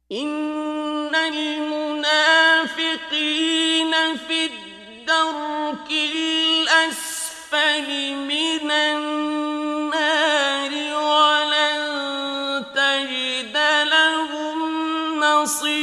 إن المنافقين في الدرك الأسفل من النار ولن تجد لهم نصيرا.